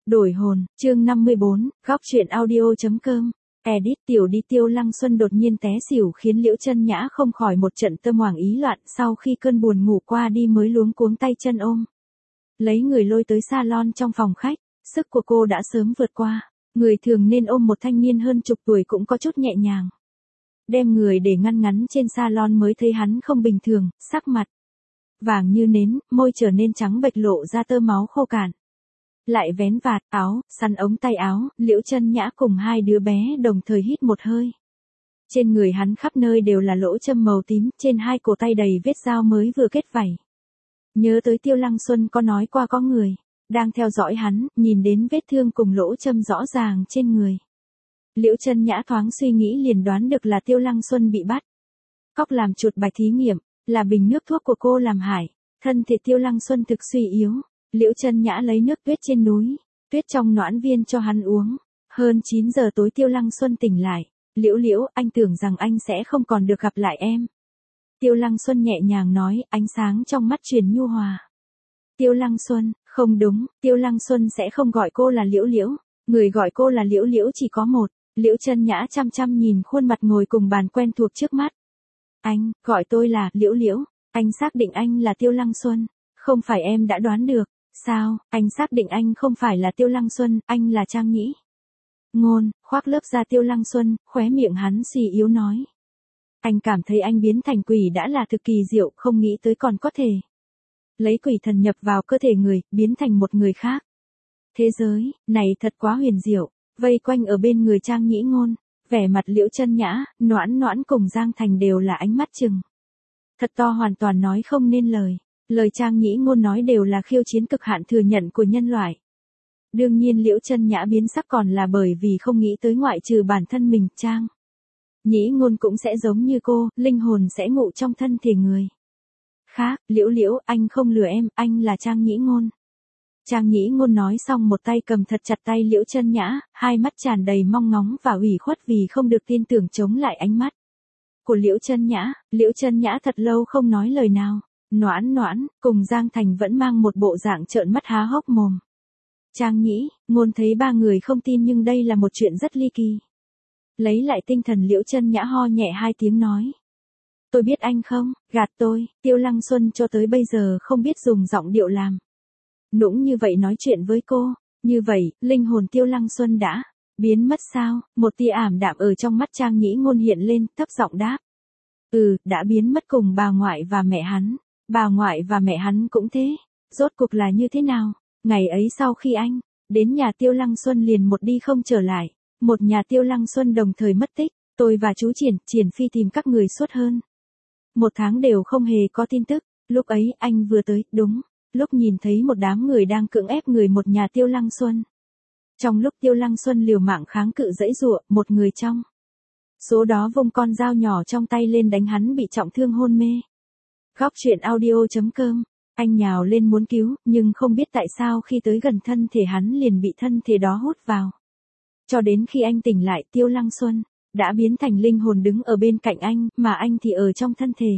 Đổi hồn, chương 54, góc truyện audio.com. Edit tiểu đi Tiêu Lăng Xuân đột nhiên té xỉu khiến Liễu Chân Nhã không khỏi một trận tâm hoảng ý loạn, sau khi cơn buồn ngủ qua đi mới luống cuống tay chân ôm. Lấy người lôi tới salon trong phòng khách, sức của cô đã sớm vượt qua. Người thường nên ôm một thanh niên hơn chục tuổi cũng có chút nhẹ nhàng. Đem người để ngăn ngắn trên salon mới thấy hắn không bình thường, sắc mặt vàng như nến, môi trở nên trắng bệch lộ ra tơ máu khô cạn. Lại vén vạt, áo, săn ống tay áo, Liễu Chân Nhã cùng hai đứa bé đồng thời hít một hơi. Trên người hắn khắp nơi đều là lỗ châm màu tím, trên hai cổ tay đầy vết dao mới vừa kết vảy. Nhớ tới Tiêu Lăng Xuân có nói qua có người đang theo dõi hắn, nhìn đến vết thương cùng lỗ châm rõ ràng trên người. Liễu Chân Nhã thoáng suy nghĩ liền đoán được là Tiêu Lăng Xuân bị bắt cóc làm chuột bạch thí nghiệm, là bình nước thuốc của cô làm hại. Thân thể Tiêu Lăng Xuân thực suy yếu. Liễu Chân Nhã lấy nước tuyết trên núi, tuyết trong noãn viên cho hắn uống. Hơn 9 giờ tối Tiêu Lăng Xuân tỉnh lại. Liễu, anh tưởng rằng anh sẽ không còn được gặp lại em. Tiêu Lăng Xuân nhẹ nhàng nói, ánh sáng trong mắt truyền nhu hòa. Tiêu Lăng Xuân, không đúng, Tiêu Lăng Xuân sẽ không gọi cô là Liễu. Người gọi cô là Liễu chỉ có một. Liễu Chân Nhã chăm chăm nhìn khuôn mặt ngồi cùng bàn quen thuộc trước mắt. Anh, gọi tôi là Liễu. Anh xác định anh là Tiêu Lăng Xuân. Không phải em đã đoán được. Sao, anh xác định anh không phải là Tiêu Lăng Xuân, anh là Trang Nhĩ Ngôn, khoác lớp da Tiêu Lăng Xuân, khóe miệng hắn suy yếu nói. Anh cảm thấy anh biến thành quỷ đã là thực kỳ diệu, không nghĩ tới còn có thể lấy quỷ thần nhập vào cơ thể người, biến thành một người khác. Thế giới này thật quá huyền diệu. Vây quanh ở bên người Trang Nhĩ Ngôn, vẻ mặt Liễu Chân Nhã, Noãn cùng Giang Thành đều là ánh mắt chừng thật to, hoàn toàn nói không nên lời. Lời Trang Nhĩ Ngôn nói đều là khiêu chiến cực hạn thừa nhận của nhân loại. Đương nhiên Liễu Chân Nhã biến sắc còn là bởi vì không nghĩ tới ngoại trừ bản thân mình, Trang Nhĩ Ngôn cũng sẽ giống như cô, linh hồn sẽ ngụ trong thân thể người khác. Liễu, anh không lừa em, anh là Trang Nhĩ Ngôn. Trang Nhĩ Ngôn nói xong một tay cầm thật chặt tay Liễu Chân Nhã, hai mắt tràn đầy mong ngóng và ủy khuất vì không được tin tưởng chống lại ánh mắt của Liễu Chân Nhã. Liễu Chân Nhã thật lâu không nói lời nào. Noãn cùng Giang Thành vẫn mang một bộ dạng trợn mắt há hốc mồm. Trang Nhĩ Ngôn thấy ba người không tin nhưng đây là một chuyện rất ly kỳ. Lấy lại tinh thần Liễu Chân Nhã ho nhẹ hai tiếng nói. Tôi biết anh không, gạt tôi. Tiêu Lăng Xuân cho tới bây giờ không biết dùng giọng điệu làm nũng như vậy nói chuyện với cô. Như vậy, linh hồn Tiêu Lăng Xuân đã biến mất sao? Một tia ảm đạm ở trong mắt Trang Nhĩ Ngôn hiện lên, thấp giọng đáp. Đã biến mất cùng bà ngoại và mẹ hắn. Bà ngoại và mẹ hắn cũng thế. Rốt cuộc là như thế nào? Ngày ấy sau khi anh đến nhà Tiêu Lăng Xuân liền một đi không trở lại. Một nhà Tiêu Lăng Xuân đồng thời mất tích. Tôi và chú Triển Phi tìm các người suốt hơn 1 tháng đều không hề có tin tức. Lúc ấy anh vừa tới, đúng lúc nhìn thấy một đám người đang cưỡng ép người một nhà Tiêu Lăng Xuân. Trong lúc Tiêu Lăng Xuân liều mạng kháng cự giãy giụa, một người trong số đó vung con dao nhỏ trong tay lên đánh hắn bị trọng thương hôn mê. Góc truyện audio.com. Anh nhào lên muốn cứu, nhưng không biết tại sao khi tới gần thân thể hắn liền bị thân thể đó hút vào. Cho đến khi anh tỉnh lại, Tiêu Lăng Xuân đã biến thành linh hồn đứng ở bên cạnh anh, mà anh thì ở trong thân thể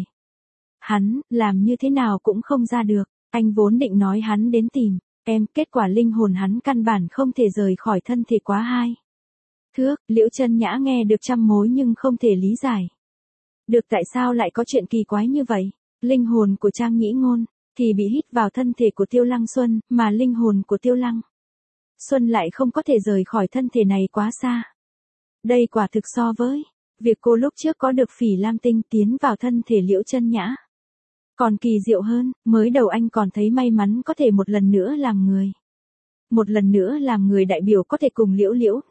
hắn, làm như thế nào cũng không ra được. Anh vốn định nói hắn đến tìm em, kết quả linh hồn hắn căn bản không thể rời khỏi thân thể quá 2 thước. Liễu Chân Nhã nghe được trăm mối nhưng không thể lý giải được tại sao lại có chuyện kỳ quái như vậy. Linh hồn của Trang Nhĩ Ngôn thì bị hít vào thân thể của Tiêu Lăng Xuân, mà linh hồn của Tiêu Lăng Xuân lại không có thể rời khỏi thân thể này quá xa. Đây quả thực so với việc cô lúc trước có được Phỉ Lam Tinh tiến vào thân thể Liễu Chân Nhã còn kỳ diệu hơn. Mới đầu anh còn thấy may mắn có thể một lần nữa làm người. Một lần nữa làm người đại biểu có thể cùng Liễu,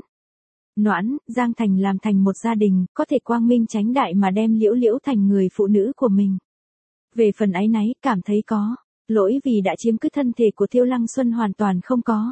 Noãn, Giang Thành làm thành một gia đình, có thể quang minh chánh đại mà đem Liễu thành người phụ nữ của mình. Về phần áy náy, cảm thấy có lỗi vì đã chiếm cứ thân thể của Tiêu Lăng Xuân hoàn toàn không có.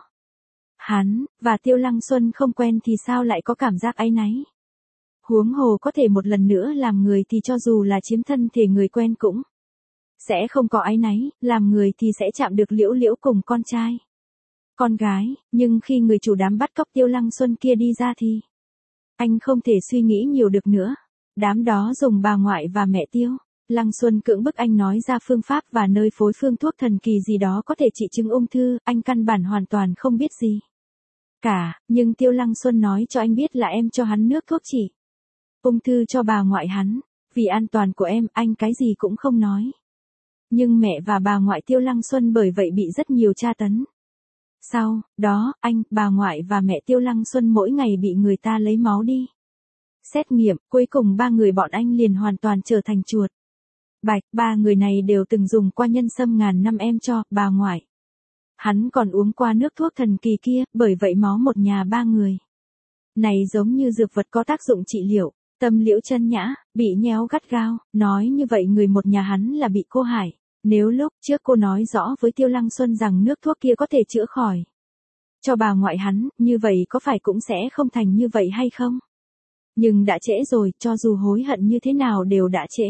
Hắn và Tiêu Lăng Xuân không quen thì sao lại có cảm giác áy náy. Huống hồ có thể một lần nữa làm người thì cho dù là chiếm thân thể người quen cũng sẽ không có áy náy, làm người thì sẽ chạm được Liễu cùng con trai, con gái, nhưng khi người chủ đám bắt cóc Tiêu Lăng Xuân kia đi ra thì anh không thể suy nghĩ nhiều được nữa. Đám đó dùng bà ngoại và mẹ Tiêu Lăng Xuân cưỡng bức anh nói ra phương pháp và nơi phối phương thuốc thần kỳ gì đó có thể trị chứng ung thư, anh căn bản hoàn toàn không biết gì cả, nhưng Tiêu Lăng Xuân nói cho anh biết là em cho hắn nước thuốc trị ung thư cho bà ngoại hắn. Vì an toàn của em, anh cái gì cũng không nói. Nhưng mẹ và bà ngoại Tiêu Lăng Xuân bởi vậy bị rất nhiều tra tấn. Sau đó, anh, bà ngoại và mẹ Tiêu Lăng Xuân mỗi ngày bị người ta lấy máu đi xét nghiệm, cuối cùng ba người bọn anh liền hoàn toàn trở thành chuột bạch. Ba người này đều từng dùng qua nhân sâm ngàn năm em cho bà ngoại. Hắn còn uống qua nước thuốc thần kỳ kia, bởi vậy máu một nhà ba người này giống như dược vật có tác dụng trị liệu. Tâm Liễu Chân Nhã bị nhéo gắt gao, nói như vậy người một nhà hắn là bị cô hại. Nếu lúc trước cô nói rõ với Tiêu Lăng Xuân rằng nước thuốc kia có thể chữa khỏi cho bà ngoại hắn, như vậy có phải cũng sẽ không thành như vậy hay không? Nhưng đã trễ rồi, cho dù hối hận như thế nào đều đã trễ.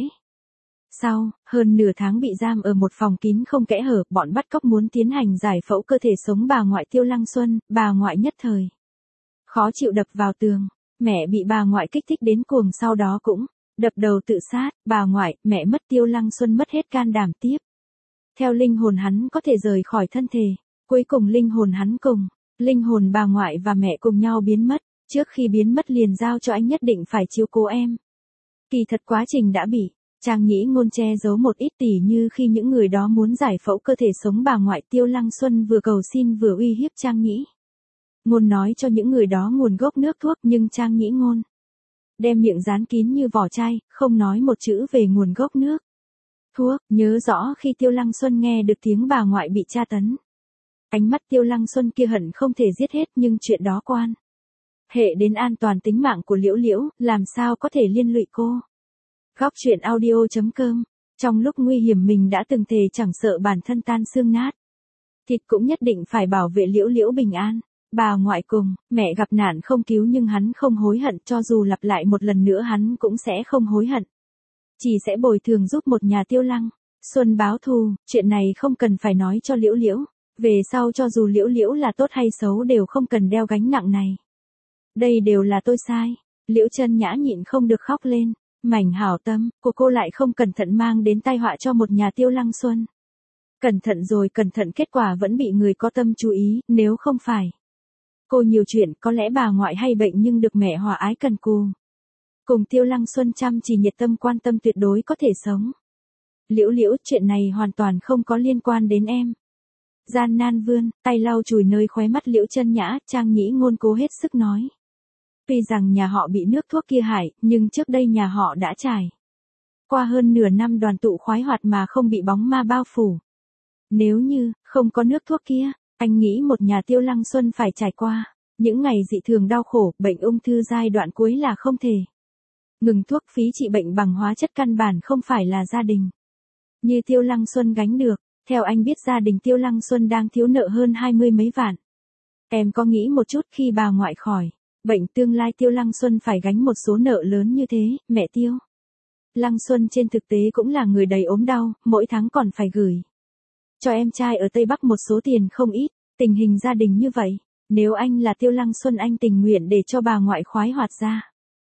Sau hơn nửa tháng bị giam ở một phòng kín không kẽ hở, bọn bắt cóc muốn tiến hành giải phẫu cơ thể sống bà ngoại Tiêu Lăng Xuân, bà ngoại nhất thời khó chịu đập vào tường. Mẹ bị bà ngoại kích thích đến cuồng, sau đó cũng đập đầu tự sát. Bà ngoại, mẹ mất, Tiêu Lăng Xuân mất hết can đảm tiếp theo linh hồn hắn có thể rời khỏi thân thể. Cuối cùng linh hồn hắn cùng linh hồn bà ngoại và mẹ cùng nhau biến mất. Trước khi biến mất liền giao cho anh nhất định phải chiếu cố em. Kỳ thật quá trình đã bị Trang Nhĩ Ngôn che giấu một ít, tỉ như khi những người đó muốn giải phẫu cơ thể sống bà ngoại, Tiêu Lăng Xuân vừa cầu xin vừa uy hiếp Trang Nhĩ Ngôn nói cho những người đó nguồn gốc nước thuốc, nhưng Trang Nhĩ Ngôn đem miệng dán kín như vỏ chai, không nói một chữ về nguồn gốc nước thuốc. Nhớ rõ khi Tiêu Lăng Xuân nghe được tiếng bà ngoại bị tra tấn, ánh mắt Tiêu Lăng Xuân kia hận không thể giết hết, nhưng chuyện đó quan hệ đến an toàn tính mạng của Liễu Liễu, làm sao có thể liên lụy cô. Góc truyện audio.com. Trong lúc nguy hiểm mình đã từng thề chẳng sợ bản thân tan xương nát thịt cũng nhất định phải bảo vệ Liễu Liễu bình an. Bà ngoại cùng mẹ gặp nạn không cứu, nhưng hắn không hối hận, cho dù lặp lại một lần nữa hắn cũng sẽ không hối hận. Chỉ sẽ bồi thường giúp một nhà Tiêu Lăng Xuân báo thù. Chuyện này không cần phải nói cho Liễu Liễu. Về sau cho dù Liễu Liễu là tốt hay xấu đều không cần đeo gánh nặng này. Đây đều là tôi sai. Liễu Chân Nhã nhịn không được khóc lên. Mảnh hảo tâm của cô lại không cẩn thận mang đến tai họa cho một nhà Tiêu Lăng Xuân. Cẩn thận rồi cẩn thận, kết quả vẫn bị người có tâm chú ý. Nếu không phải cô nhiều chuyện, có lẽ bà ngoại hay bệnh nhưng được mẹ hòa ái cần cù cùng Tiêu Lăng Xuân chăm chỉ nhiệt tâm quan tâm, tuyệt đối có thể sống. Liễu Liễu, chuyện này hoàn toàn không có liên quan đến em. Gian nan vươn tay lau chùi nơi khóe mắt Liễu Chân Nhã, Trang Nhĩ Ngôn cố hết sức nói. Tuy rằng nhà họ bị nước thuốc kia hại, nhưng trước đây nhà họ đã trải qua hơn nửa năm đoàn tụ khoái hoạt mà không bị bóng ma bao phủ. Nếu như không có nước thuốc kia, anh nghĩ một nhà Tiêu Lăng Xuân phải trải qua những ngày dị thường đau khổ. Bệnh ung thư giai đoạn cuối là không thể ngừng thuốc, phí trị bệnh bằng hóa chất căn bản không phải là gia đình như Tiêu Lăng Xuân gánh được. Theo anh biết gia đình Tiêu Lăng Xuân đang thiếu nợ hơn 20 mấy vạn. Em có nghĩ một chút khi bà ngoại khỏi bệnh, tương lai Tiêu Lăng Xuân phải gánh một số nợ lớn như thế. Mẹ Tiêu Lăng Xuân trên thực tế cũng là người đầy ốm đau, mỗi tháng còn phải gửi cho em trai ở Tây Bắc một số tiền không ít. Tình hình gia đình như vậy, nếu anh là Tiêu Lăng Xuân anh tình nguyện để cho bà ngoại khoái hoạt ra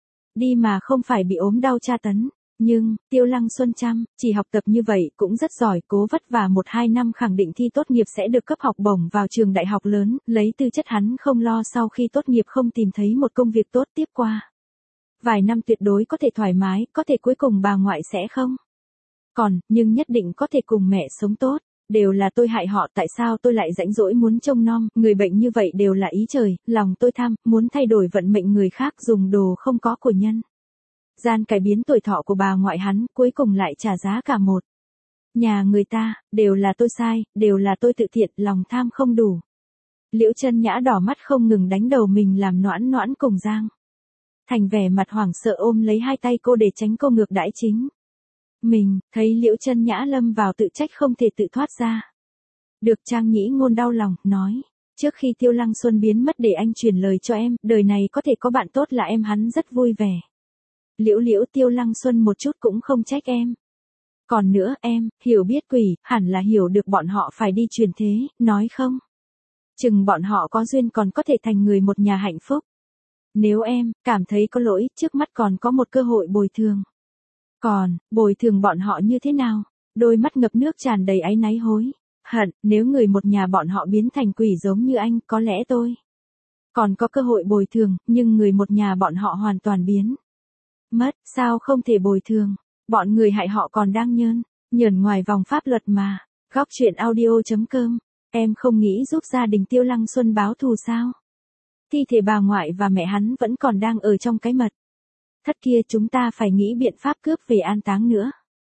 đi mà không phải bị ốm đau tra tấn. Nhưng Tiêu Lăng Xuân chăm chỉ học tập như vậy cũng rất giỏi, cố vất vả 1-2 năm khẳng định thi tốt nghiệp sẽ được cấp học bổng vào trường đại học lớn. Lấy tư chất hắn không lo sau khi tốt nghiệp không tìm thấy một công việc tốt, tiếp qua vài năm tuyệt đối có thể thoải mái, có thể cuối cùng bà ngoại sẽ không còn, nhưng nhất định có thể cùng mẹ sống tốt. Đều là tôi hại họ, tại sao tôi lại rãnh rỗi muốn trông nom, người bệnh như vậy đều là ý trời, lòng tôi tham, muốn thay đổi vận mệnh người khác, dùng đồ không có của nhân gian cải biến tuổi thọ của bà ngoại hắn, cuối cùng lại trả giá cả một nhà người ta. Đều là tôi sai, đều là tôi tự thiện, lòng tham không đủ. Liễu Chân Nhã đỏ mắt không ngừng đánh đầu mình làm noãn noãn cùng Giang Thành vẻ mặt hoảng sợ ôm lấy hai tay cô để tránh cô ngược đãi chính mình. Thấy Liễu Chân Nhã lâm vào tự trách không thể tự thoát ra được, Trang Nhĩ Ngôn đau lòng, nói. Trước khi Tiêu Lăng Xuân biến mất để anh truyền lời cho em, đời này có thể có bạn tốt là em, hắn rất vui vẻ. Liễu Liễu, Tiêu Lăng Xuân một chút cũng không trách em. Còn nữa em, hiểu biết quỷ, hẳn là hiểu được bọn họ phải đi truyền thế, nói không? Chừng bọn họ có duyên còn có thể thành người một nhà hạnh phúc. Nếu em cảm thấy có lỗi, trước mắt còn có một cơ hội bồi thường. Còn, bồi thường bọn họ như thế nào? Đôi mắt ngập nước tràn đầy áy náy hối hận, nếu người một nhà bọn họ biến thành quỷ giống như anh, có lẽ tôi còn có cơ hội bồi thường, nhưng người một nhà bọn họ hoàn toàn biến mất, sao không thể bồi thường? Bọn người hại họ còn đang nhờn ngoài vòng pháp luật mà. Góc chuyện audio.com. Em không nghĩ giúp gia đình Tiêu Lăng Xuân báo thù sao? Thi thể bà ngoại và mẹ hắn vẫn còn đang ở trong cái mật thất kia, chúng ta phải nghĩ biện pháp cướp về an táng nữa.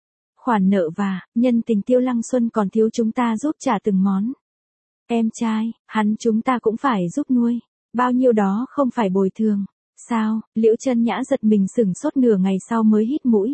Khoản nợ và nhân tình Tiêu Lăng Xuân còn thiếu chúng ta giúp trả từng món. Em trai, hắn chúng ta cũng phải giúp nuôi. Bao nhiêu đó không phải bồi thường. Sao? Liễu Chân Nhã giật mình sửng sốt nửa ngày sau mới hít mũi.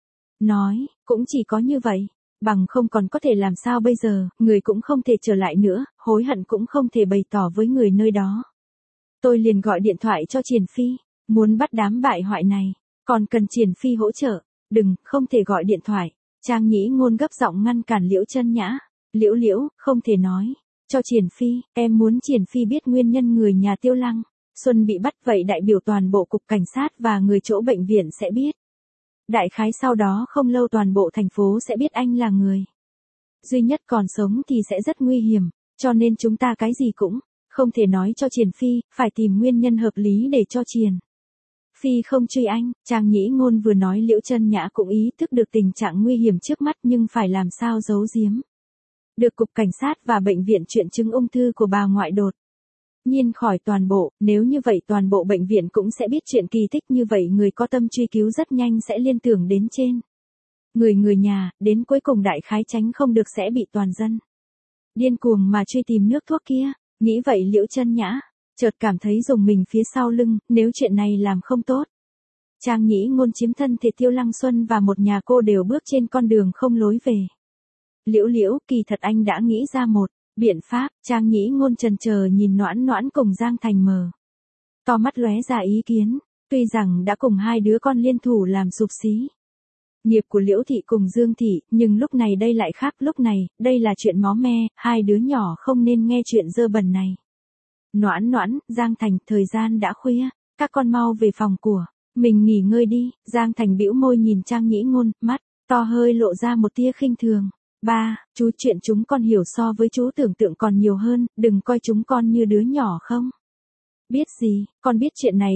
Nói, cũng chỉ có như vậy. Bằng không còn có thể làm sao bây giờ, người cũng không thể trở lại nữa, hối hận cũng không thể bày tỏ với người nơi đó. Tôi liền gọi điện thoại cho Triển Phi, muốn bắt đám bại hoại này, còn cần Triển Phi hỗ trợ. Đừng, không thể gọi điện thoại. Trang Nhĩ Ngôn gấp giọng ngăn cản Liễu Chân Nhã. Liễu, không thể nói cho Triển Phi, em muốn Triển Phi biết nguyên nhân người nhà Tiêu Lăng Xuân bị bắt, vậy đại biểu toàn bộ cục cảnh sát và người chỗ bệnh viện sẽ biết. Đại khái sau đó không lâu toàn bộ thành phố sẽ biết anh là người duy nhất còn sống thì sẽ rất nguy hiểm, cho nên chúng ta cái gì cũng không thể nói cho Triển Phi, phải tìm nguyên nhân hợp lý để cho Triển Phi không truy anh. Trang Nhĩ Ngôn vừa nói Liễu Chân Nhã cũng ý thức được tình trạng nguy hiểm trước mắt, nhưng phải làm sao giấu giếm được cục cảnh sát và bệnh viện chuyện chứng ung thư của bà ngoại đột nhiên khỏi toàn bộ, nếu như vậy toàn bộ bệnh viện cũng sẽ biết chuyện kỳ tích như vậy, người có tâm truy cứu rất nhanh sẽ liên tưởng đến trên người nhà, đến cuối cùng đại khái tránh không được sẽ bị toàn dân điên cuồng mà truy tìm nước thuốc kia. Nghĩ vậy Liễu Chân Nhã chợt cảm thấy rùng mình phía sau lưng, nếu chuyện này làm không tốt, Trang Nhĩ Ngôn chiếm thân thể Tiêu Lăng Xuân và một nhà cô đều bước trên con đường không lối về. Liễu, kỳ thật anh đã nghĩ ra một biện pháp. Trang Nhĩ Ngôn chần chờ nhìn Noãn cùng Giang Thành mờ to mắt lóe ra ý kiến. Tuy rằng đã cùng hai đứa con liên thủ làm sụp xí nghiệp của Liễu thị cùng Dương thị, nhưng lúc này đây lại khác, lúc này, đây là chuyện máu me, hai đứa nhỏ không nên nghe chuyện dơ bẩn này. Noãn, Giang Thành, thời gian đã khuya, các con mau về phòng của mình nghỉ ngơi đi. Giang Thành bĩu môi nhìn Trang Nhĩ Ngôn, mắt to hơi lộ ra một tia khinh thường. Ba, chú, chuyện chúng con hiểu so với chú tưởng tượng còn nhiều hơn, đừng coi chúng con như đứa nhỏ không biết gì, con biết chuyện này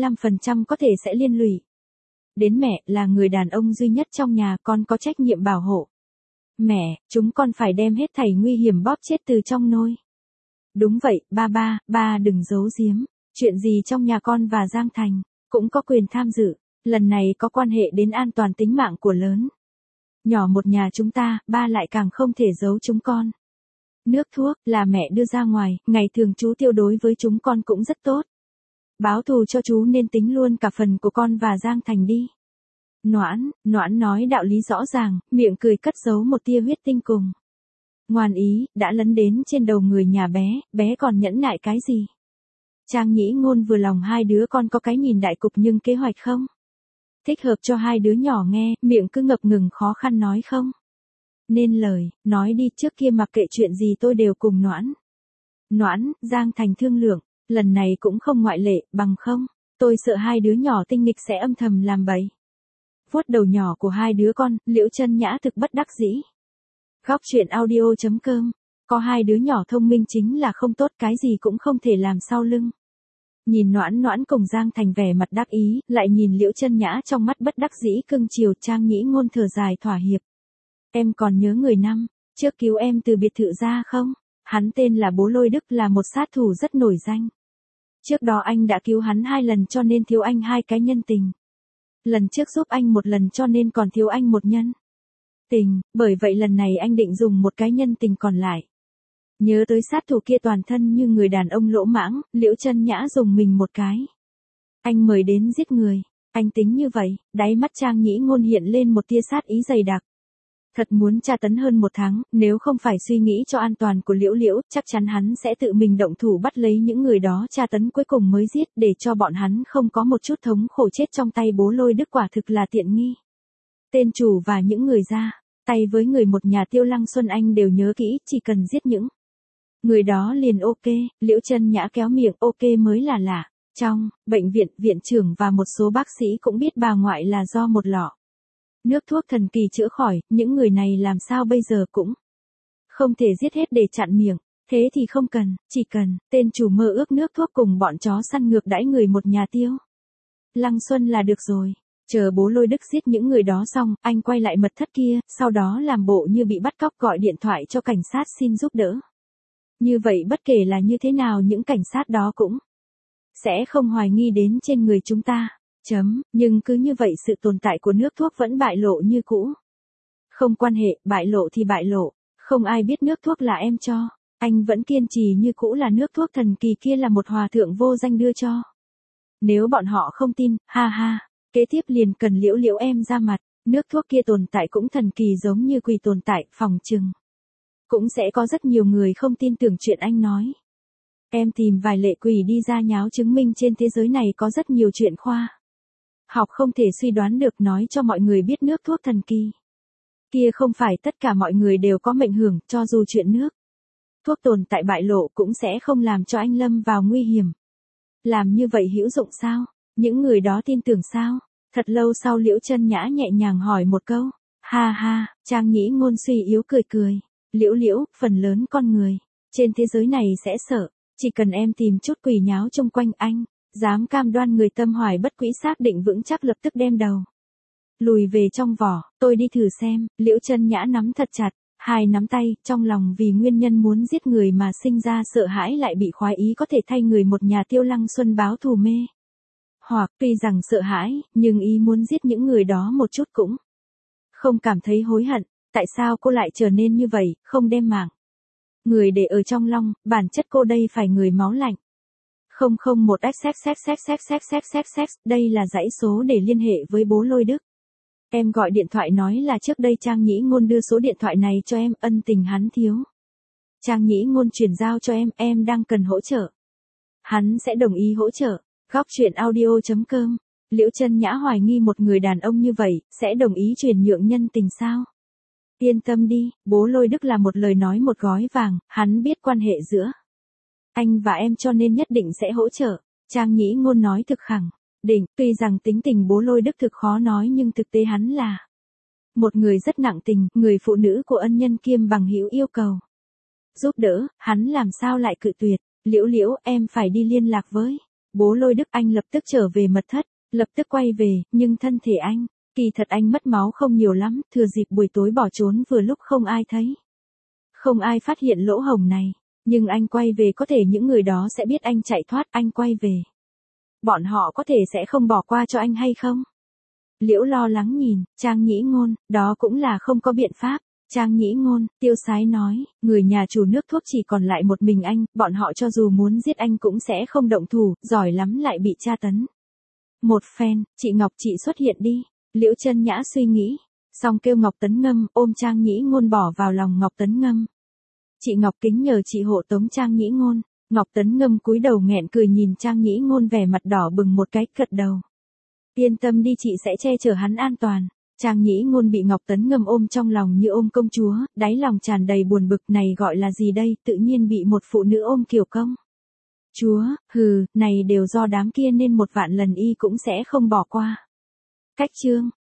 95% có thể sẽ liên lụy đến mẹ, là người đàn ông duy nhất trong nhà, con có trách nhiệm bảo hộ mẹ, chúng con phải đem hết thảy nguy hiểm bóp chết từ trong nôi. Đúng vậy, ba đừng giấu giếm, chuyện gì trong nhà con và Giang Thành cũng có quyền tham dự, lần này có quan hệ đến an toàn tính mạng của lớn nhỏ một nhà chúng ta, ba lại càng không thể giấu chúng con. Nước thuốc là mẹ đưa ra ngoài, ngày thường chú Tiêu đối với chúng con cũng rất tốt. Báo thù cho chú nên tính luôn cả phần của con và Giang Thành đi. Noãn nói đạo lý rõ ràng, miệng cười cất giấu một tia huyết tinh cùng ngoan ý, đã lấn đến trên đầu người nhà bé còn nhẫn nại cái gì. Trang Nhĩ Ngôn vừa lòng hai đứa con có cái nhìn đại cục nhưng kế hoạch không thích hợp cho hai đứa nhỏ nghe, miệng cứ ngập ngừng khó khăn nói không nên lời. Nói đi, trước kia mặc kệ chuyện gì tôi đều cùng Noãn, Giang Thành thương lượng, lần này cũng không ngoại lệ, bằng không tôi sợ hai đứa nhỏ tinh nghịch sẽ âm thầm làm bậy. Vuốt đầu nhỏ của hai đứa con, Liễu Chân Nhã thực bất đắc dĩ. Góc chuyện audio.com. Có hai đứa nhỏ thông minh chính là không tốt, cái gì cũng không thể làm sau lưng. Nhìn Noãn cùng Giang Thành vẻ mặt đắc ý, lại nhìn Liễu Chân Nhã trong mắt bất đắc dĩ cưng chiều. Trang Nhĩ Ngôn thở dài thỏa hiệp. Em còn nhớ người năm trước cứu em từ biệt thự ra không? Hắn tên là Bố Lôi Đức, là một sát thủ rất nổi danh. Trước đó anh đã cứu hắn 2 lần cho nên thiếu anh 2 cái nhân tình. Lần trước giúp anh 1 lần cho nên còn thiếu anh 1 nhân tình, bởi vậy lần này anh định dùng 1 cái nhân tình còn lại. Nhớ tới sát thủ kia toàn thân như người đàn ông lỗ mãng, Liễu Chân Nhã dùng mình một cái. Anh mời đến giết người, anh tính như vậy, đáy mắt Trang Nhĩ Ngôn hiện lên một tia sát ý dày đặc. Thật muốn tra tấn hơn 1 tháng, nếu không phải suy nghĩ cho an toàn của Liễu, chắc chắn hắn sẽ tự mình động thủ bắt lấy những người đó tra tấn cuối cùng mới giết, để cho bọn hắn không có một chút thống khổ chết trong tay Bố Lôi Đức, quả thực là tiện nghi. Tên chủ và những người ra tay với người một nhà Tiêu Lăng Xuân anh đều nhớ kỹ, chỉ cần giết những người đó liền ok. Liễu Chân Nhã kéo miệng, ok mới là lạ. Trong bệnh viện, viện trưởng và một số bác sĩ cũng biết bà ngoại là do một lọ Nước thuốc thần kỳ chữa khỏi, những người này làm sao bây giờ cũng không thể giết hết để chặn miệng. Thế thì không cần, chỉ cần, tên chủ mơ ước nước thuốc cùng bọn chó săn ngược đãi người một nhà tiêu Lăng Xuân là được rồi. Chờ bố Lôi Đức giết những người đó xong, anh quay lại mật thất kia, sau đó làm bộ như bị bắt cóc gọi điện thoại cho cảnh sát xin giúp đỡ. Như vậy bất kể là như thế nào những cảnh sát đó cũng sẽ không hoài nghi đến trên người chúng ta. Nhưng cứ như vậy sự tồn tại của nước thuốc vẫn bại lộ như cũ. Không quan hệ, bại lộ thì bại lộ. Không ai biết nước thuốc là em cho. Anh vẫn kiên trì như cũ là nước thuốc thần kỳ kia là một hòa thượng vô danh đưa cho. Nếu bọn họ không tin, ha ha, kế tiếp liền cần Liễu Liễu em ra mặt. Nước thuốc kia tồn tại cũng thần kỳ giống như quỷ tồn tại, phòng chừng cũng sẽ có rất nhiều người không tin tưởng chuyện anh nói. Em tìm vài lệ quỷ đi ra nháo chứng minh trên thế giới này có rất nhiều chuyện khoa học không thể suy đoán được, nói cho mọi người biết nước thuốc thần kỳ kia không phải tất cả mọi người đều có mệnh hưởng, cho dù chuyện nước thuốc tồn tại bại lộ cũng sẽ không làm cho anh lâm vào nguy hiểm. Làm như vậy hữu dụng sao? Những người đó tin tưởng sao? Thật lâu sau Liễu Chân Nhã nhẹ nhàng hỏi một câu. Ha ha, Trang Nhĩ Ngôn suy yếu cười cười. Liễu Liễu, phần lớn con người trên thế giới này sẽ sợ, chỉ cần em tìm chút quỷ nháo chung quanh anh, dám cam đoan người tâm hoài bất quỹ xác định vững chắc lập tức đem đầu lùi về trong vỏ. Tôi đi thử xem. Liễu Chân Nhã nắm thật chặt hai nắm tay, trong lòng vì nguyên nhân muốn giết người mà sinh ra sợ hãi lại bị khoái ý có thể thay người một nhà Tiêu Lăng Xuân báo thù mê. Hoặc tuy rằng sợ hãi, nhưng ý muốn giết những người đó một chút cũng không cảm thấy hối hận. Tại sao cô lại trở nên như vậy, không đem mạng người để ở trong lòng, bản chất cô đây phải người máu lạnh. 001 XXXXXXXXX, đây là dãy số để liên hệ với bố Lôi Đức. Em gọi điện thoại nói là trước đây Trang Nhĩ Ngôn đưa số điện thoại này cho em, ân tình hắn thiếu. Trang Nhĩ Ngôn chuyển giao cho em đang cần hỗ trợ. Hắn sẽ đồng ý hỗ trợ. Góc truyện audio.com. Liễu Chân Nhã hoài nghi một người đàn ông như vậy, sẽ đồng ý chuyển nhượng nhân tình sao? Yên tâm đi, bố Lôi Đức là một lời nói một gói vàng, hắn biết quan hệ giữa anh và em cho nên nhất định sẽ hỗ trợ. Trang Nhĩ Ngôn nói thực khẳng định, tuy rằng tính tình bố Lôi Đức thực khó nói nhưng thực tế hắn là một người rất nặng tình, người phụ nữ của ân nhân kiêm bằng hữu yêu cầu giúp đỡ, hắn làm sao lại cự tuyệt. Liễu Liễu, em phải đi liên lạc với bố Lôi Đức. Anh lập tức trở về mật thất, lập tức quay về, nhưng thân thể anh, kỳ thật anh mất máu không nhiều lắm, thừa dịp buổi tối bỏ trốn vừa lúc không ai thấy. Không ai phát hiện lỗ hổng này, nhưng anh quay về có thể những người đó sẽ biết anh chạy thoát, anh quay về. Bọn họ có thể sẽ không bỏ qua cho anh hay không? Liễu lo lắng nhìn, Trang Nhĩ Ngôn, đó cũng là không có biện pháp. Trang Nhĩ Ngôn, tiêu sái nói, người nhà chủ nước thuốc chỉ còn lại một mình anh, bọn họ cho dù muốn giết anh cũng sẽ không động thủ, giỏi lắm lại bị tra tấn. Một phen, chị Ngọc chị xuất hiện đi. Liễu Chân Nhã suy nghĩ, xong kêu Ngọc Tấn Ngâm, ôm Trang Nhĩ Ngôn bỏ vào lòng Ngọc Tấn Ngâm. Chị Ngọc kính nhờ chị hộ tống Trang Nhĩ Ngôn. Ngọc Tấn Ngâm cúi đầu nghẹn cười nhìn Trang Nhĩ Ngôn vẻ mặt đỏ bừng một cái, gật đầu. Yên tâm đi, chị sẽ che chở hắn an toàn. Trang Nhĩ Ngôn bị Ngọc Tấn Ngâm ôm trong lòng như ôm công chúa, đáy lòng tràn đầy buồn bực, này gọi là gì đây, tự nhiên bị một phụ nữ ôm kiểu công chúa, hừ, này đều do đám kia nên một vạn lần y cũng sẽ không bỏ qua. Cách chương